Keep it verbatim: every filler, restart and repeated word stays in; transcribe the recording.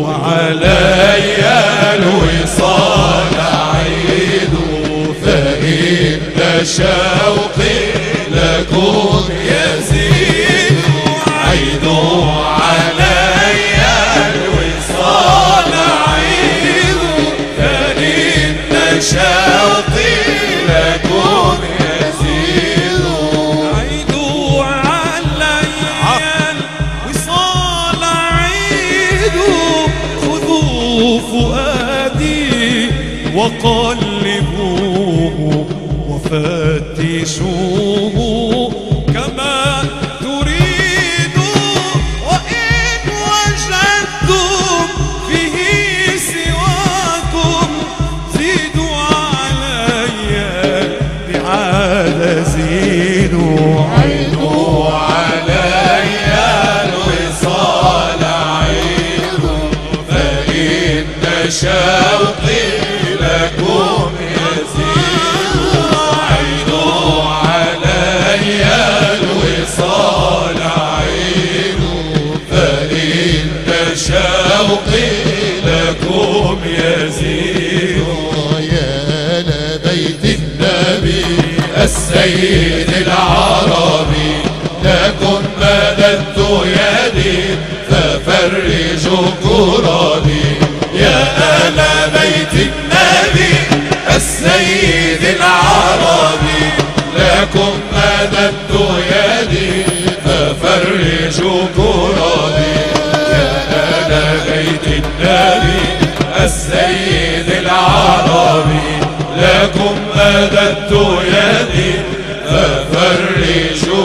علي الوصال عيد، فإن شوقي لكم يزيد. عيدوا علي الوصال عيد، فإن شوقي لكم يزيد. عيدوا علي الوصال عيد، خذوا فؤادي وقلبوه وفتشوه كما تريد. وإن وجدتم فيه سواكم زيدوا علي بعاد زيدوا. عيدوا علي الوصال عيد، فإن شوقي لكم يزيد. عيدوا علي الوصال عيد، فإن شوقي لكم يزيد. يا لبيت النبي السيد العربي، لكم مددت يدي ففرجوا كربي. يا آل بيت النبي السيد العربي، لكم مددت يدي ففرجوا كربي. يا آل بيت النبي السيد العربي، لكم مددت يدي ففرجوا